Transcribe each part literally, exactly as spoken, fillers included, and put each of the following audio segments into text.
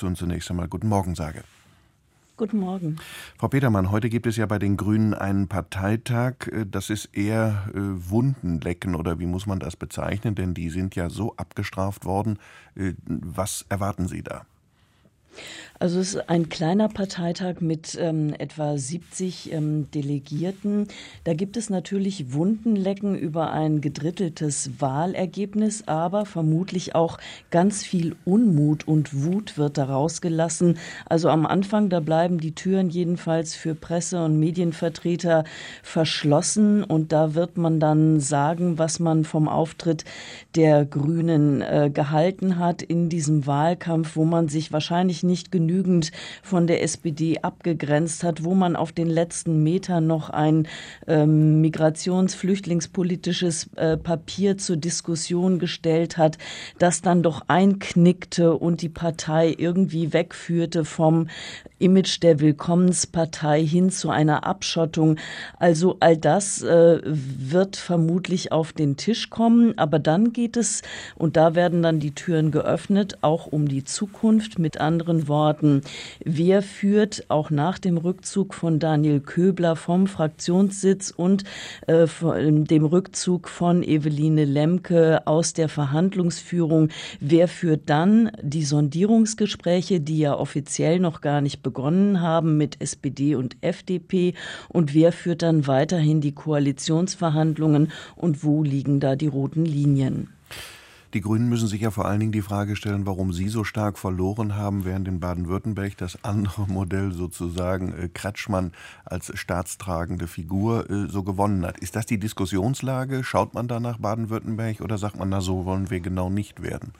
dazu und zunächst einmal guten Morgen sage. Guten Morgen. Frau Petermann, heute gibt es ja bei den Grünen einen Parteitag. Das ist eher äh, Wundenlecken, oder wie muss man das bezeichnen? Denn die sind ja so abgestraft worden. Äh, was erwarten Sie da? Also es ist ein kleiner Parteitag mit ähm, etwa siebzig ähm, Delegierten. Da gibt es natürlich Wundenlecken über ein gedritteltes Wahlergebnis, aber vermutlich auch ganz viel Unmut und Wut wird da rausgelassen. Also am Anfang, da bleiben die Türen jedenfalls für Presse- und Medienvertreter verschlossen und da wird man dann sagen, was man vom Auftritt der Grünen äh, gehalten hat in diesem Wahlkampf, wo man sich wahrscheinlich nicht genügend von der S P D abgegrenzt hat, wo man auf den letzten Metern noch ein ähm, migrations-flüchtlingspolitisches äh, Papier zur Diskussion gestellt hat, das dann doch einknickte und die Partei irgendwie wegführte vom Image der Willkommenspartei hin zu einer Abschottung. Also all das äh, wird vermutlich auf den Tisch kommen, aber dann geht es, und da werden dann die Türen geöffnet, auch um die Zukunft. Mit anderen Worten, wer führt auch nach dem Rückzug von Daniel Köbler vom Fraktionssitz und äh, dem Rückzug von Eveline Lemke aus der Verhandlungsführung, wer führt dann die Sondierungsgespräche, die ja offiziell noch gar nicht begonnen haben mit S P D und F D P, und wer führt dann weiterhin die Koalitionsverhandlungen und wo liegen da die roten Linien? Die Grünen müssen sich ja vor allen Dingen die Frage stellen, warum sie so stark verloren haben, während in Baden-Württemberg das andere Modell sozusagen äh, Kretschmann als staatstragende Figur äh, so gewonnen hat. Ist das die Diskussionslage? Schaut man da nach Baden-Württemberg oder sagt man, na, so wollen wir genau nicht werden?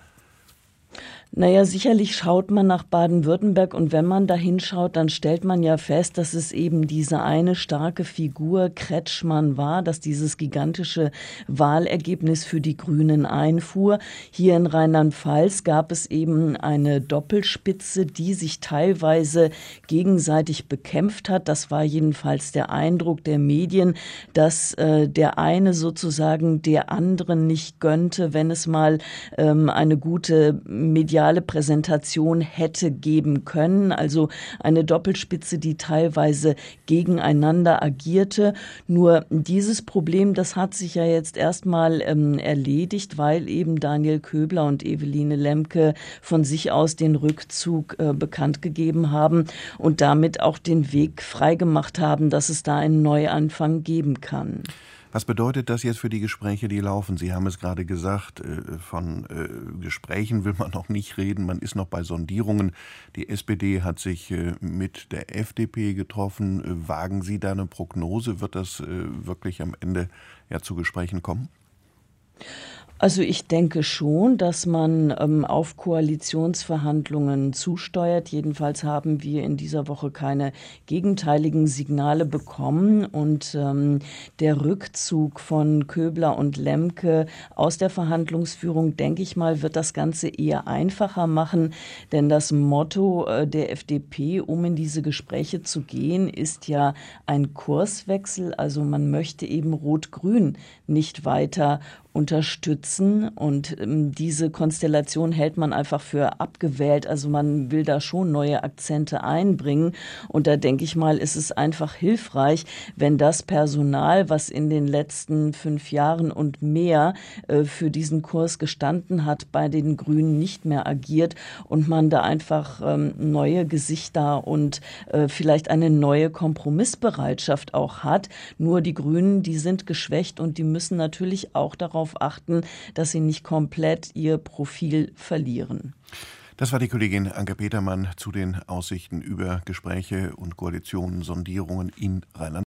Naja, sicherlich schaut man nach Baden-Württemberg und wenn man da hinschaut, dann stellt man ja fest, dass es eben diese eine starke Figur Kretschmann war, dass dieses gigantische Wahlergebnis für die Grünen einfuhr. Hier in Rheinland-Pfalz gab es eben eine Doppelspitze, die sich teilweise gegenseitig bekämpft hat. Das war jedenfalls der Eindruck der Medien, dass äh, der eine sozusagen der anderen nicht gönnte, wenn es mal ähm, eine gute mediale Präsentation hätte geben können, also eine Doppelspitze, die teilweise gegeneinander agierte. Nur dieses Problem, das hat sich ja jetzt erstmal ähm, erledigt, weil eben Daniel Köbler und Eveline Lemke von sich aus den Rückzug äh, bekannt gegeben haben und damit auch den Weg freigemacht haben, dass es da einen Neuanfang geben kann. Was bedeutet das jetzt für die Gespräche, die laufen? Sie haben es gerade gesagt, von Gesprächen will man noch nicht reden, man ist noch bei Sondierungen. Die S P D hat sich mit der F D P getroffen. Wagen Sie da eine Prognose? Wird das wirklich am Ende ja zu Gesprächen kommen? Also ich denke schon, dass man ähm, auf Koalitionsverhandlungen zusteuert. Jedenfalls haben wir in dieser Woche keine gegenteiligen Signale bekommen. Und ähm, der Rückzug von Köbler und Lemke aus der Verhandlungsführung, denke ich mal, wird das Ganze eher einfacher machen. Denn das Motto äh, der F D P, um in diese Gespräche zu gehen, ist ja ein Kurswechsel. Also man möchte eben Rot-Grün nicht weiter unterstützen und ähm, diese Konstellation hält man einfach für abgewählt. Also man will da schon neue Akzente einbringen und da denke ich mal, ist es einfach hilfreich, wenn das Personal, was in den letzten fünf Jahren und mehr äh, für diesen Kurs gestanden hat, bei den Grünen nicht mehr agiert und man da einfach ähm, neue Gesichter und äh, vielleicht eine neue Kompromissbereitschaft auch hat. Nur die Grünen, die sind geschwächt und die müssen natürlich auch darauf achten, dass sie nicht komplett ihr Profil verlieren. Das war die Kollegin Anke Petermann zu den Aussichten über Gespräche und Koalitionen, Sondierungen in Rheinland-Pfalz.